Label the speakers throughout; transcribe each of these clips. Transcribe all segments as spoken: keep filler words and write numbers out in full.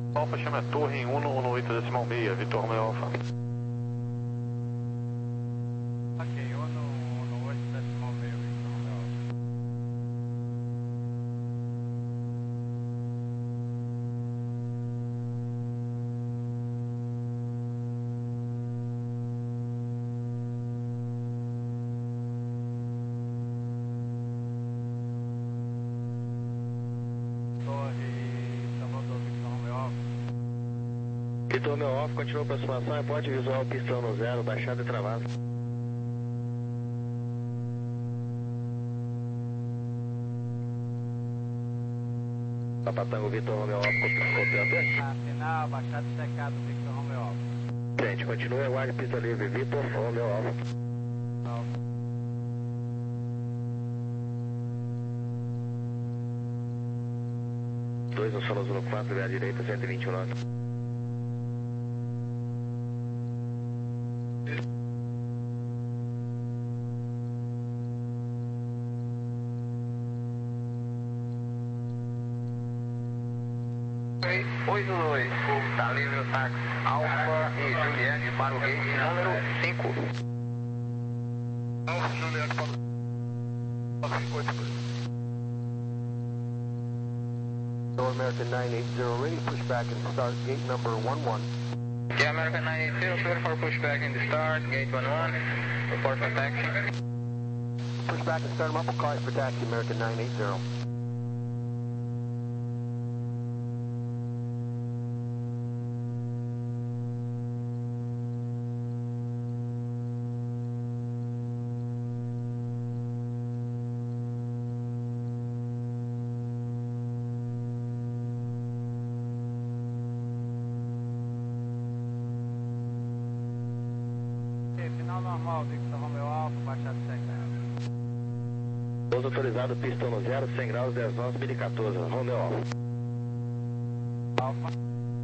Speaker 1: Alfa chama Torre em uno uno oito decimal seis, Vitor Romeo Alfa.
Speaker 2: Ok, uno uno oito decimal seis, Vitor Romeo Alfa. Torre Salvador, Vitor Romeo Alfa.
Speaker 3: Vitor Romeo Alfa, continua a aproximação, reporte visual, pistão no zero, baixada e travada. Papatango Vitor Romeo Alfa, copiando.
Speaker 2: Ah, sinal, baixado e checado, Vitor Romeo Alfa.
Speaker 3: Gente, continue, aguarde pista livre, Vitor Romeo Alfa.
Speaker 2: Alfa.
Speaker 3: dois no Solos no quatro, via direita, cento e vinte e nove.
Speaker 1: Oi, dois, tá livre o táxi Alfa e Juliette para o gate número cinco. Alfa e Juliette para o cinco oito dois.
Speaker 3: North American nine eight zero, ready, push back and start gate number one one.
Speaker 1: Yeah, American nine eight zero, clear for pushback in the start, gate one one, report for taxi.
Speaker 3: Push back and start them up, we'll call it for taxi, American nine eight zero.
Speaker 2: Final normal, Victor Romeo Alfa, baixado e checado.
Speaker 3: Pouso autorizado, pistão no zero, cem graus, dez nós, mil e quatorze, Romeo Alfa.
Speaker 2: Alfa.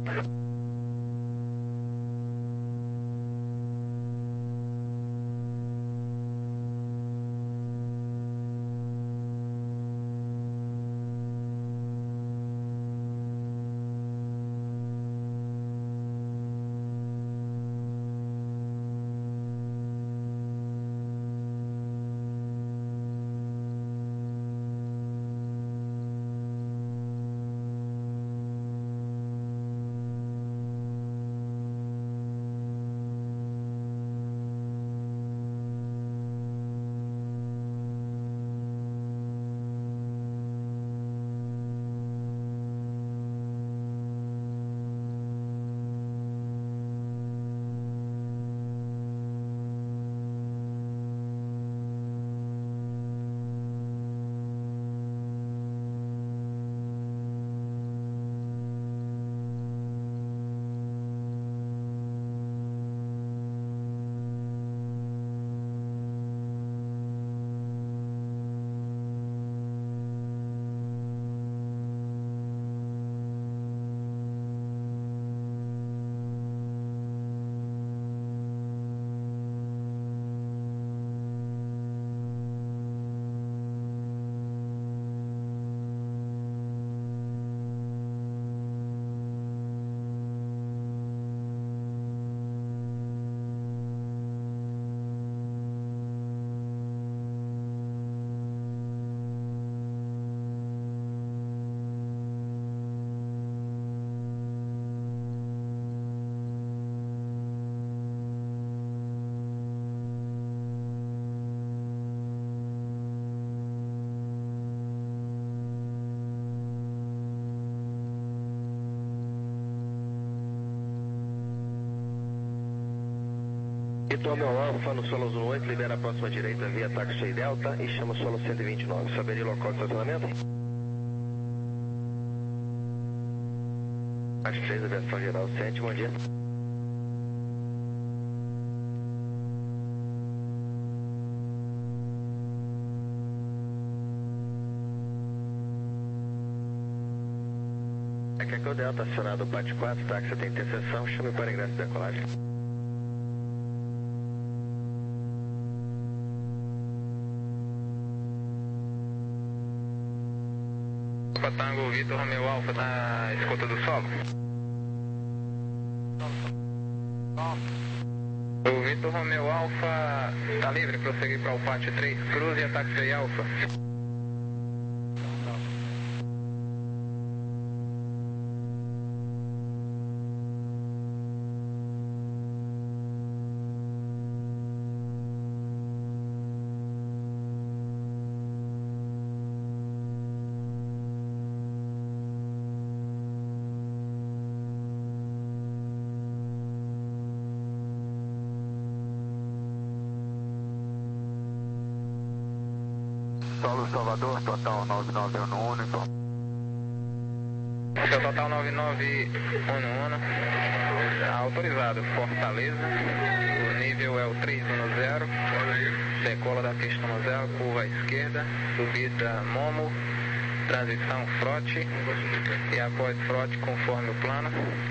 Speaker 3: Vitor Romeo Alfa no Solos no oito, libera a próxima direita via táxi Delta e chama Solo cento e vinte e nove. Saberia o local de estacionamento? Táxi três, aviação geral sete, bom dia. Aqui é que o Delta acionado o P A T quatro, táxi tem interseção, chame para ingresso de decolagem.
Speaker 1: Tango Vitor Romeo Alfa na escuta do solo. O Vitor Romeo Alfa está livre, prosseguir para o pátio três, cruze e ataque aí Alfa.
Speaker 2: Solo Salvador, total nove nove um um, então.
Speaker 1: Seu total nove nove um um, autorizado Fortaleza, o nível é o três um zero, decola da pista um zero, curva à esquerda, subida Momo, transição Frote e após Frote conforme o plano,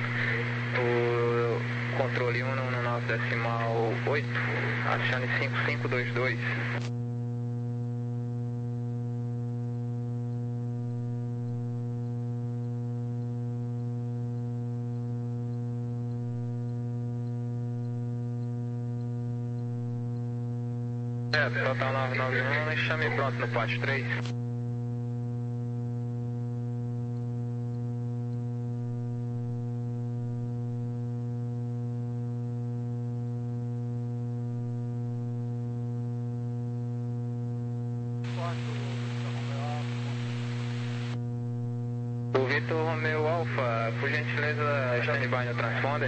Speaker 1: o controle um um nove decimal oito, achando cinco cinco dois dois. É, total nove nove um, e chame pronto no pátio três. O Vitor Romeo Alfa, por gentileza, stand-by no transponder.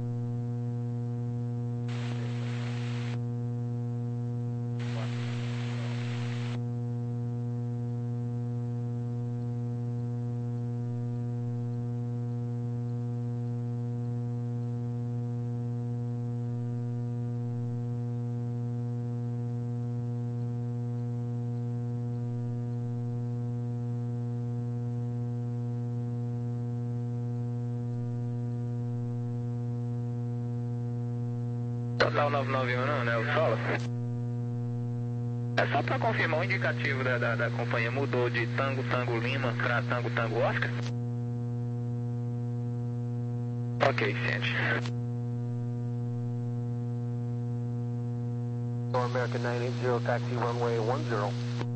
Speaker 1: Total nove nove um, né, o solo? É só para confirmar o indicativo da, da, da companhia mudou de Tango Tango Lima para Tango Tango Oscar? Ok, ciente.
Speaker 3: American nine eight zero, taxi runway one zero.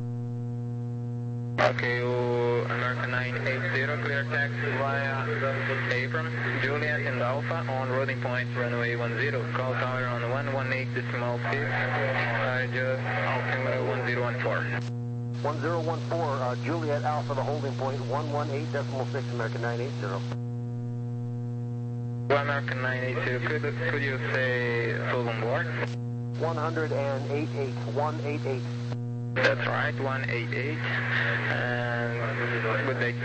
Speaker 1: Ok, o American nine eight zero, clear taxi via Abram, Juliet and Alpha on loading point runway one zero, call tower on one one eight decimal six, uh, just altimeter one zero one four.
Speaker 3: one zero one four, uh, Juliet Alpha, the holding point one one eight decimal six, American nine eight zero.
Speaker 1: American nine eight zero, could, could you say full on board?
Speaker 3: one eight eight, one eight eight.
Speaker 1: That's right, one eight eight, and good day.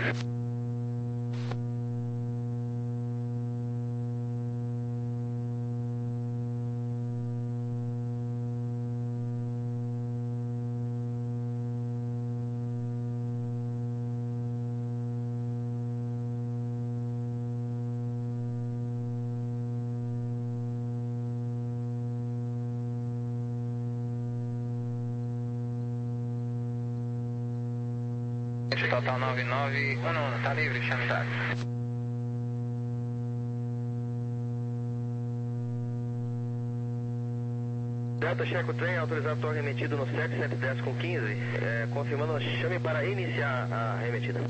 Speaker 1: Total nove nove um um, tá livre, chame táxi.
Speaker 3: Delta Checo Trem, autorizado torre remetido no sete cento e dez com quinze, é, confirmando, chame para iniciar a remetida.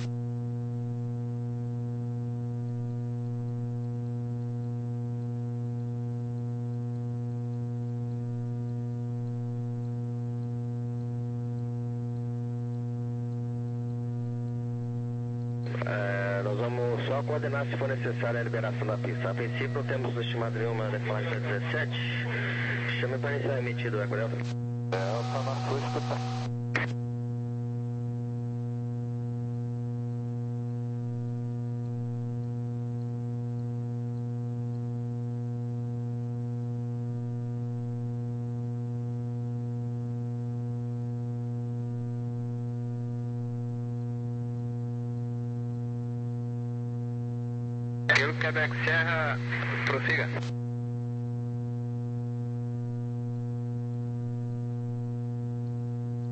Speaker 3: É, nós vamos só coordenar se for necessária a liberação da pista. A princípio não temos estimado nenhuma decolagem para dezessete. Chame para iniciar emitido, Eco Delta.
Speaker 2: Delta, na sua escuta.
Speaker 1: Kilo Quebec Sierra, prossiga.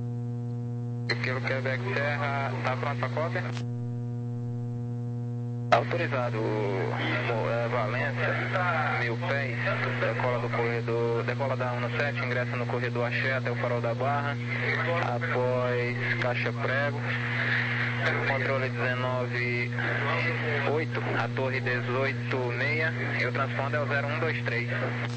Speaker 1: Kilo Quebec Sierra, tá pronto para cópia? Autorizado, é, Valência, mil pés, decola do corredor, decola da um sete, ingressa no corredor Axé até o farol da Barra, após caixa prego, controle dezenove oito, a torre dezoito seis, e o transponder é o zero um dois três.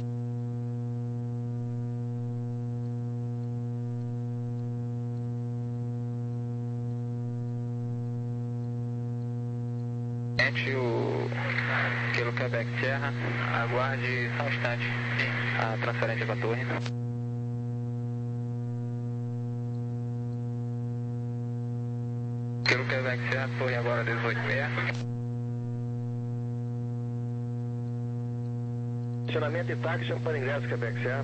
Speaker 1: O Kilo Quebec Sierra, aguarde só um instante a transferência para a torre. Kilo Quebec Sierra, torre agora dezoito seis.
Speaker 3: Estacionamento e táxi, chama para ingresso Quebec Sierra.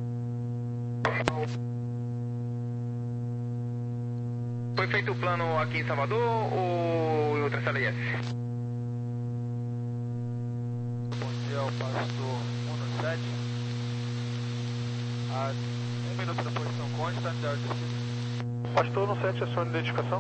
Speaker 1: Foi feito o plano aqui em Salvador ou em outra C L S?
Speaker 2: O pastor um sete, a um minuto da posição consta,
Speaker 4: Pastor um sete, a sua identificação?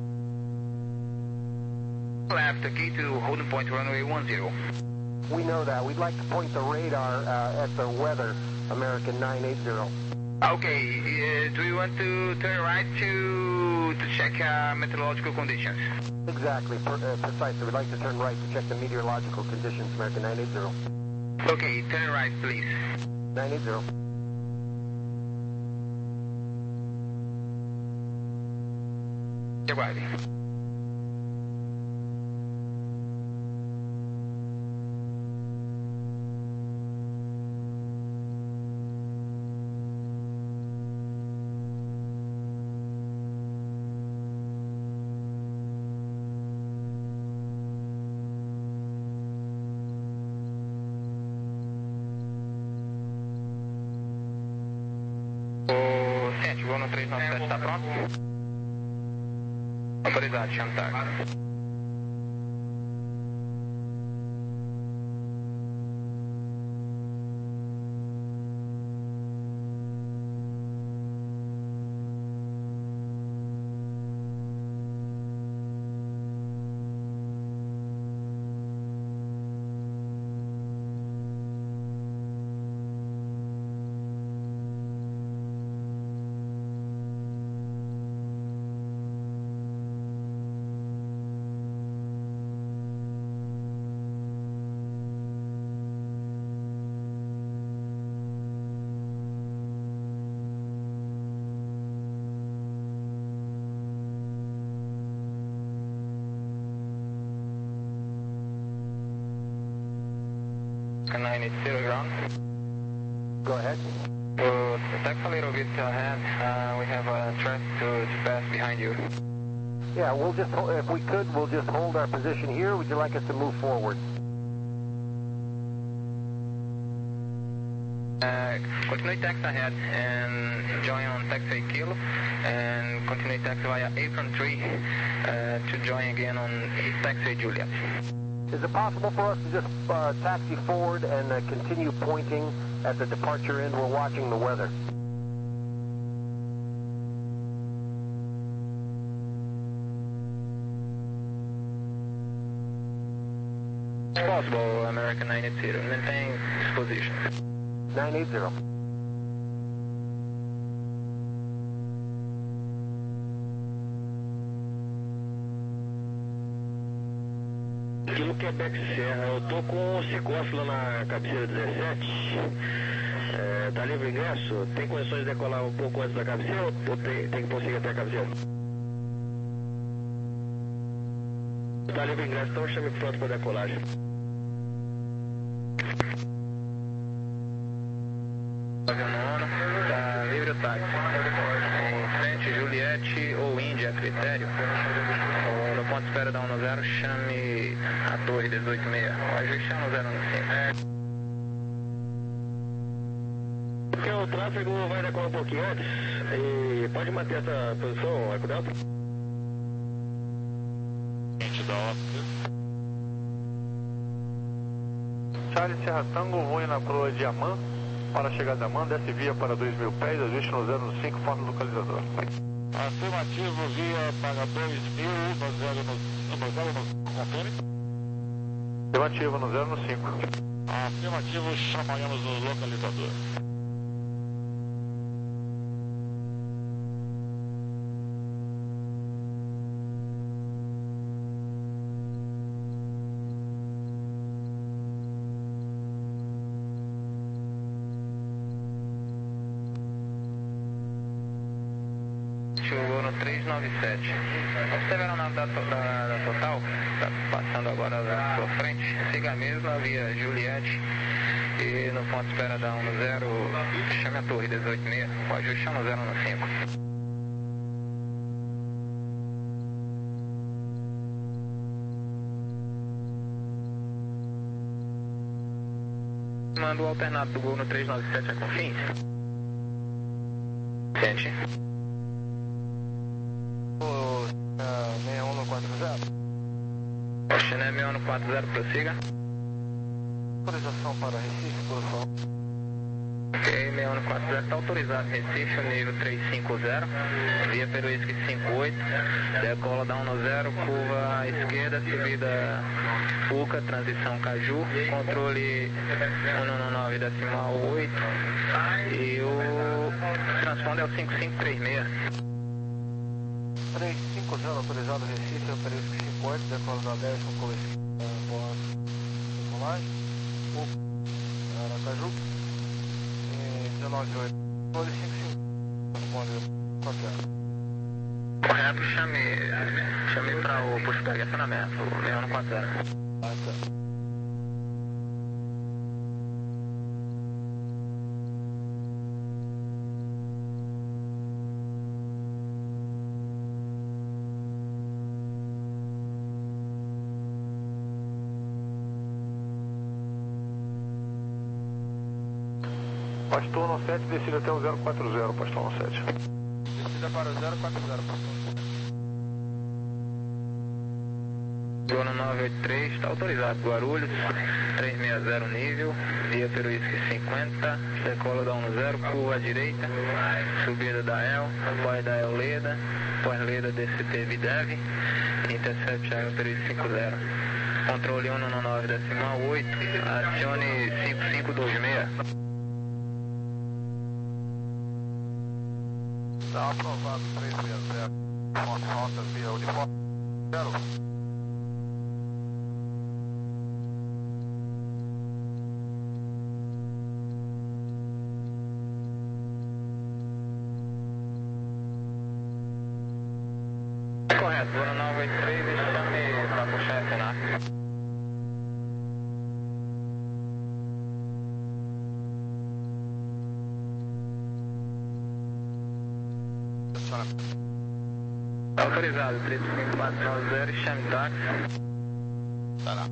Speaker 1: Left, key to holding point runway one zero.
Speaker 3: We know that. We'd like to point the radar uh, at the weather, American nine eight zero.
Speaker 1: Okay, uh, do you want to turn right to to check uh, meteorological conditions?
Speaker 3: Exactly, per, uh, precisely. We'd like to turn right to check the meteorological conditions, American nine eight zero.
Speaker 1: Okay, turn right, please.
Speaker 3: nine eight zero.
Speaker 1: Aguarde. Voo no três nove sete, está pronto? Autorizado, Chantar. nine eight zero, ground.
Speaker 3: Go ahead.
Speaker 1: Uh, taxi a little bit ahead. Uh, we have a track to, to pass behind you.
Speaker 3: Yeah, we'll just, if we could, we'll just hold our position here. Would you like us to move forward?
Speaker 1: Uh, continue taxi ahead and join on taxi Kilo and continue taxi via apron three uh, to join again on taxi Juliet.
Speaker 3: Is it possible for us to just uh, taxi forward and uh, continue pointing at the departure end? We're watching the weather.
Speaker 1: It's possible, American nine eight zero. Maintain position.
Speaker 3: nine eight zero. Kilo Quebec Sierra, eu tô com o Cicófilo na cabeceira dezessete. É, tá livre o ingresso? Tem condições de decolar um pouco antes da cabeceira ou tem, tem que prosseguir até a cabeceira? Tá livre o ingresso, então chame pronto para decolagem.
Speaker 1: Tá livre o táxi. Em frente, Juliette ou Índia, a critério. No ponto de espera da um zero, chame a torre dezoito seis. Hoje chama zero um cinco.
Speaker 3: Porque o tráfego vai decolar um pouquinho antes e pode manter essa posição, Eco Delta?
Speaker 2: Gente da óptica.
Speaker 4: Charlie Serra Tango, voe na proa de Amman. Para a chegada de Amman, desce via para dois mil pés, ajuste no zero um cinco, forma localizador.
Speaker 2: Afirmativo, via para dois mil, no zero no, no zero no confere.
Speaker 4: Afirmativo no zero no cinco.
Speaker 5: Afirmativo, chamaremos o localizador.
Speaker 1: Chegou no trezentos e noventa e sete. Observaram na da, da, da Total, tá passando agora da sua frente, siga a mesma via Juliette e no ponto de espera da um no zero, chame a torre dezoito e seis, o ajuste é no zero no cinco. Manda o alternado do Gol no trezentos e noventa e sete a Confins. Sente.
Speaker 4: seis um no quatro zero.
Speaker 1: China seis um no quatro zero, prossiga.
Speaker 4: Autorização para Recife, por favor.
Speaker 1: Ok, seis um no quatro zero está autorizado Recife, nível trezentos e cinquenta, via Peruísque cinquenta e oito, decola da um no zero, curva à esquerda, subida Fuca, transição Caju, controle cento e nove decimal oito e o transponder é o cinco cinco três seis.
Speaker 4: trezentos e cinquenta, autorizado Recife, Peruísque cinquenta e oito, decola da dez com curva esquerda, boa decolagem, Fuca, Aracaju. dezenove oito, controle cinco cinco, responde qualquer.
Speaker 1: Correto, chame, chame para o posto de estacionamento, o seis um no quatro zero.
Speaker 4: Ah, tá. Pastor no sete, descida até o zero quatro zero, Pastor no sete.
Speaker 2: Descida para o zero quatro zero, Pastor no sete.
Speaker 1: Zona nove oito três, está autorizado Guarulhos, trezentos e sessenta nível, via Peruísque cinquenta, decola da um no zero, curva à direita, subida da El, pós da El Leda, pós Leda D C T Videv, intercept a El Peruísque cinquenta. Controle cento e nove decimal oito, acione cinco cinco dois seis.
Speaker 4: Está aprovado trezentos e sessenta, rota via uniforme zero.
Speaker 1: Correto, zona nove oito três, chame para puxar essa na. Autorizado, três cinco quatro nove zero, chame táxi.
Speaker 5: Tá lá.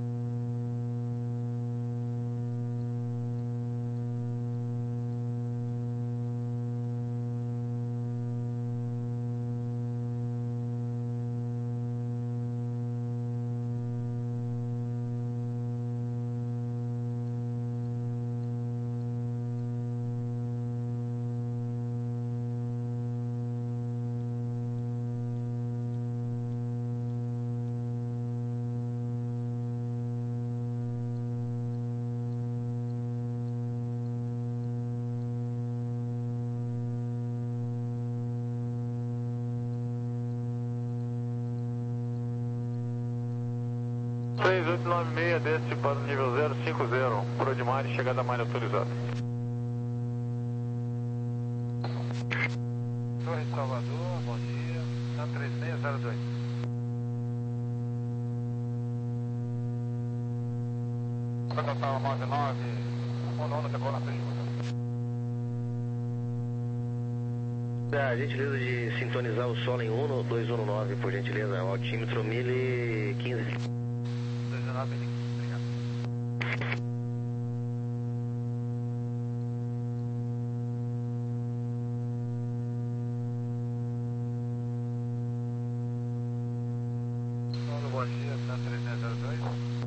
Speaker 4: três oito nove seis, desce para o nível zero cinco zero, Prodimar e chegada mais autorizada. Torre de Salvador, bom dia, tá três seis zero dois. Total nove nove, um nono, decola três.
Speaker 3: A gentileza de sintonizar o solo em um dois um nove, por gentileza, o altímetro mil e quinze.
Speaker 4: dezenove, obrigado. Solo, bom dia, tá três seis zero dois.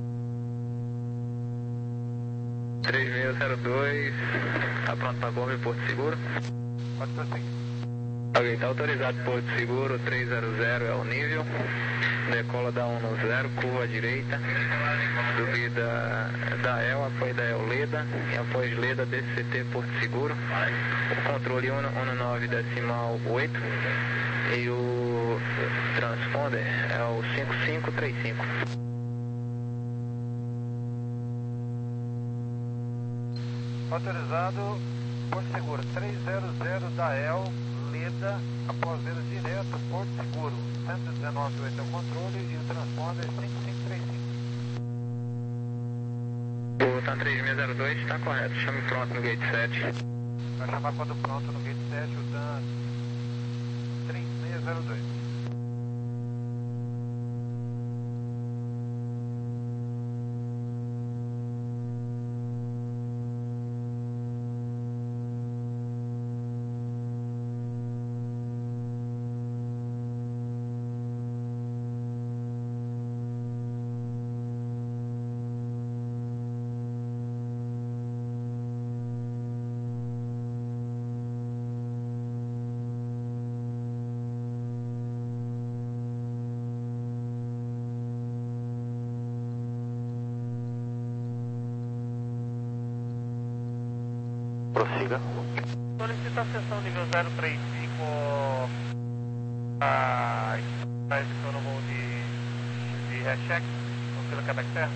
Speaker 1: três seis zero dois, está pronto para bomba em Porto Seguro?
Speaker 4: Pode prosseguir.
Speaker 1: Ok, está autorizado Porto Seguro, trezentos é o nível, decola da um no zero, curva à direita, subida da E L, apoio da E L Leda, e após Leda, D C T Porto Seguro, o controle um no nove decimal oito, e o transponder é o cinco cinco três cinco.
Speaker 4: Autorizado, Porto Seguro, trezentos da E L, Leda, após Leda direto, Porto Seguro, cento e dezenove ponto oito é o controle e o transponder é cinco cinco três cinco.
Speaker 1: O TAM três seis zero dois está correto, chame pronto no gate sete.
Speaker 4: Vai chamar quando pronto no gate sete o TAM três seis zero dois.
Speaker 3: Prossiga.
Speaker 4: Solicita a sessão nível zero três cinco a execução no voo de, de recheck no Vila Quebec Serra.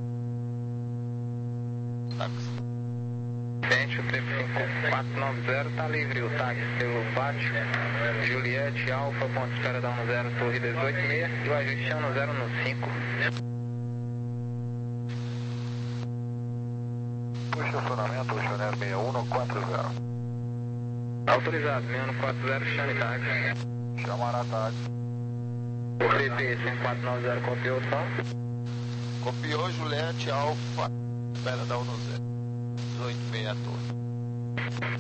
Speaker 5: Táxi.
Speaker 1: Gente, o três cinco quatro nove zero está livre, o táxi pelo pátio, Juliette, Alfa, ponto de espera da um zero, torre dezoito seis, e o ajuste é um zero no cinco.
Speaker 4: O estacionamento, o Chanel seis um no quatro zero.
Speaker 1: Autorizado, seis um no quatro zero, chame táxi.
Speaker 4: Chamará táxi.
Speaker 1: O C P cinco quatro nove zero copiou o som.
Speaker 5: Copiou Juliette Alfa. Espera da um no zero. dezoito seis a torre.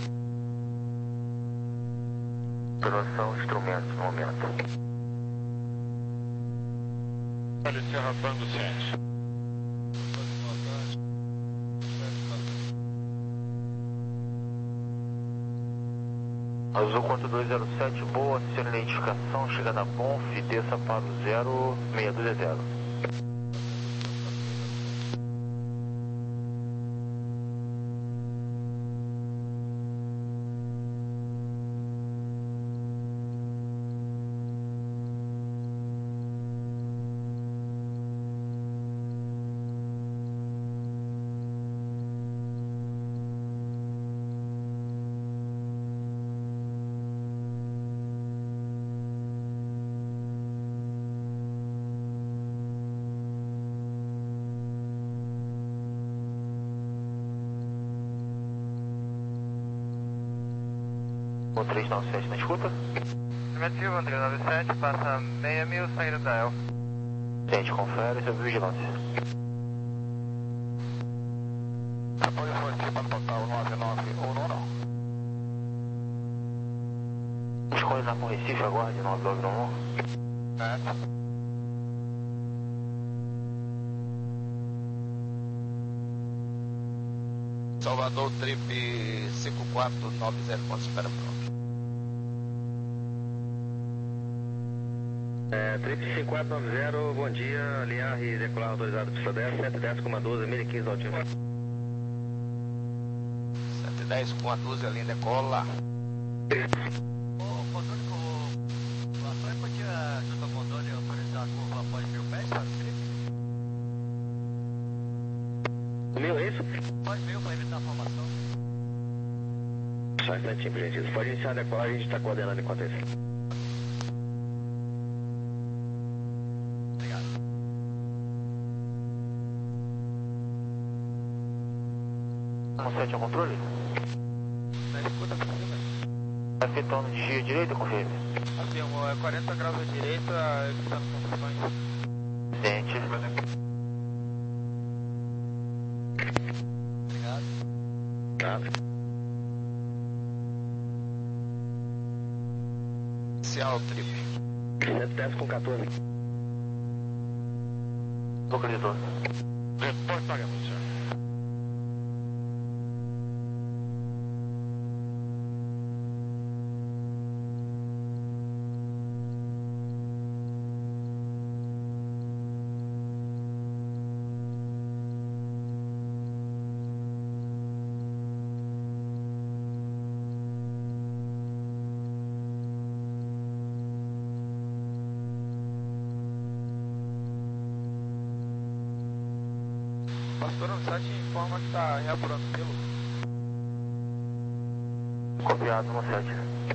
Speaker 3: Operação instrumentos, momento.
Speaker 5: Olha, Serra Tango sete.
Speaker 3: Azul quatro dois zero sete, boa, acione a identificação, chega na Conf, desça para o zero seis dois zero. O três nove sete na escuta?
Speaker 4: Negativo, três nove sete, passa seis mil, saída da E L.
Speaker 3: Gente, confere sobre vigilância.
Speaker 5: Apoio forte para total nove nove um não não.
Speaker 3: Escolhe na com Recife, aguarde nove nove um um.
Speaker 5: É. Salvador Trip cinco quatro nove zero, ponto espera pronto.
Speaker 3: É, Trip cinco quatro nove zero, bom dia, alinhar e decolar autorizado pista dez, cento e dez com doze, mil e quinze altímetro.
Speaker 5: cento e dez com a doze, a linha decola.
Speaker 2: O controle com o Lações podia, junto ao controle, autorizar a curva após mil pés para o trip?
Speaker 3: Mil, é isso?
Speaker 2: Pode mil para evitar a formação.
Speaker 3: Só um instantinho, por gentileza. Pode iniciar a decolagem, a gente está coordenando enquanto isso.
Speaker 2: Obrigado.
Speaker 3: um sete ao controle?
Speaker 2: Na escuta por cima.
Speaker 3: Efetuando de direita, confirme.
Speaker 2: Avião, é quarenta graus à direita, evitando confusões.
Speaker 3: Gente.
Speaker 2: Obrigado.
Speaker 3: Nada.
Speaker 5: Inicial Trip.
Speaker 3: cento e dez com quatorze. Localizador.
Speaker 5: Depois pagamos, senhor.
Speaker 4: Pastor no site informa que tá reapurando pelo.
Speaker 3: Copiado no sete.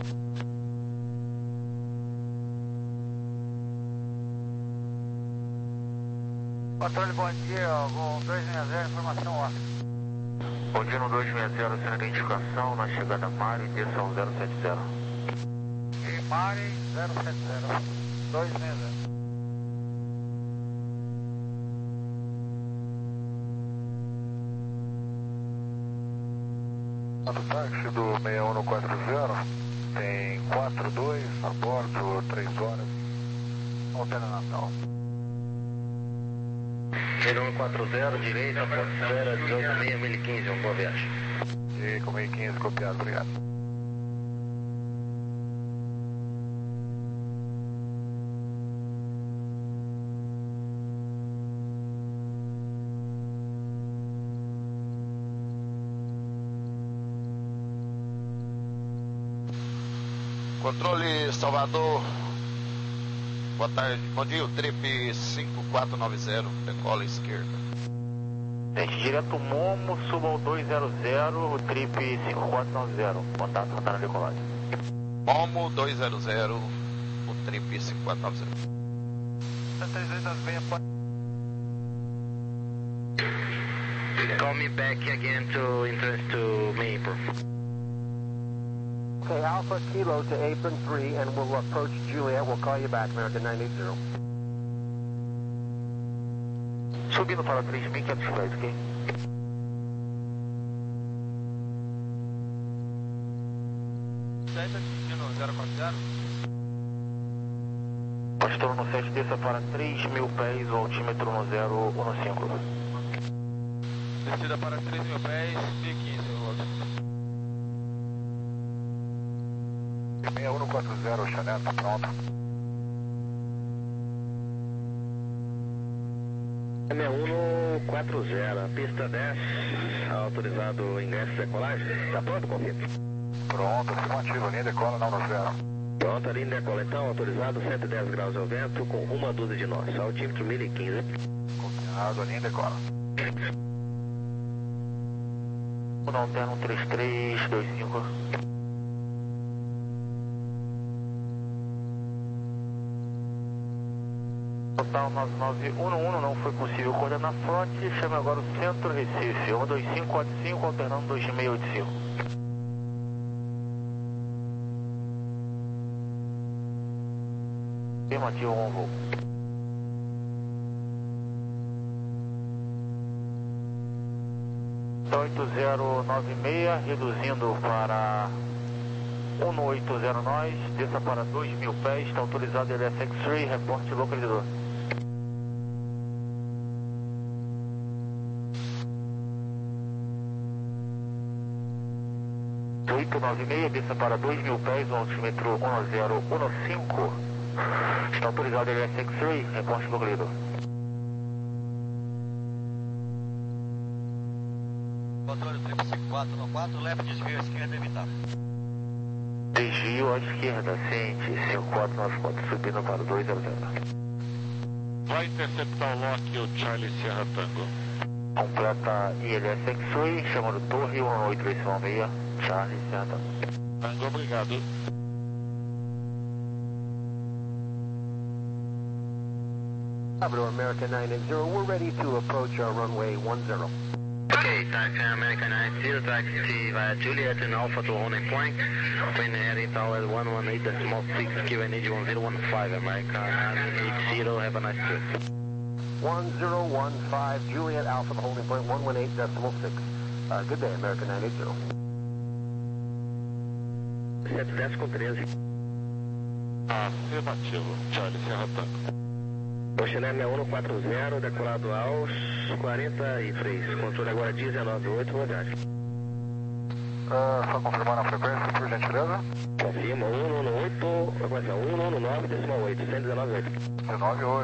Speaker 4: Patrulha, bom dia, Gol dois seis zero, informação ó.
Speaker 3: Bom dia no dois seis zero, sem identificação, na chegada Mário, direção zero sete zero.
Speaker 4: E Mari zero sete zero, dois seis zero.
Speaker 6: Do táxi do seis um no quatro zero, tem quatro dois a bordo, três horas, Altera Natal.
Speaker 3: seis um quatro zero, direita, Porto Espera, dezoito seis, mil e quinze, uma boa viagem.
Speaker 6: E com mil e quinze, copiado, obrigado.
Speaker 5: Controle Salvador. Boa tarde. Bom dia, o trip cinco quatro nove zero, decola esquerda.
Speaker 3: Gente, direto Momo, suba ao dois zero zero, o trip cinco quatro nove zero. Contato, tá na decolagem.
Speaker 5: Momo dois zero zero, o trip cinco quatro nove zero.
Speaker 3: Call me back again to entrance to Maple.
Speaker 7: Okay, Alpha Kilo to Apron three, and we'll approach Juliet. We'll call you back, American nine eight zero.
Speaker 3: Subindo para três mil e quinhentos pés, ok?
Speaker 4: sete atingindo zero quatro zero.
Speaker 3: Pastor no sete, desça para três mil pés, o altímetro no zero um cinco.
Speaker 4: Descida para três mil pés, mil e quinze, Roberto.
Speaker 6: seis um no quatro zero, Chanel, tá pronto.
Speaker 3: seis um no quatro zero, pista dez, autorizado ingresso e decolagem. Tá pronto, confia?
Speaker 6: Pronto, afirmativo, linha decola, não no zero.
Speaker 3: Pronto, a linha decola então, autorizado, cento e dez graus ao vento, com uma dúzia de nós, altímetro mil e quinze.
Speaker 6: Copiado, linha decola.
Speaker 3: um alterno três três dois cinco. Total nove nove um um, não foi possível coordenar fronte, chama agora o centro Recife, um dois cinco quatro cinco, alternando dois seis oito cinco. Afirmativo, um voo. oito zero nove seis, reduzindo para um oito zero nós, desça para dois mil pés, está autorizado L S X-Ray, reporte localizador. oito nove seis, desça para dois mil pés, o altímetro um zero um cinco, está autorizado L S X-Ray, reporte localizador.
Speaker 2: Controle trip cinco quatro no quatro, leve desvio à esquerda evitar.
Speaker 3: Desvio à esquerda, ciente, cinco quatro nove quatro, subindo para dois zero zero.
Speaker 8: Vai interceptar o Loki, o Charlie Sierra Tango.
Speaker 3: Completa I L S X-Ray, chamando Torre um oito três seis, Charlie Sierra Tango.
Speaker 8: Tango, obrigado.
Speaker 7: Labrador, American nine eight zero, we're ready to approach our runway one zero.
Speaker 3: Okay, taxi American nine zero, taxi via Juliet and Alpha to Holding Point. When heading tower one one eight decimal six, Q N H one zero one five, American nine eight zero, have a nice trip.
Speaker 7: one zero one five, Juliet Alpha, the holding point, one one eight decimal six. Uh, good day, American nine eight zero.
Speaker 3: sete dez com treze.
Speaker 8: Afirmativo, Charlie Sierra Tango.
Speaker 3: Oceané seis um no quatro zero, decolado aos quarenta e três. Controle agora dezenove oito, boa tarde.
Speaker 6: Uh, só confirmar a frequência, por gentileza.
Speaker 3: Confirma, um um oito, frequência um um nove decimal oito, cento e dezenove oito.
Speaker 6: dezenove oito.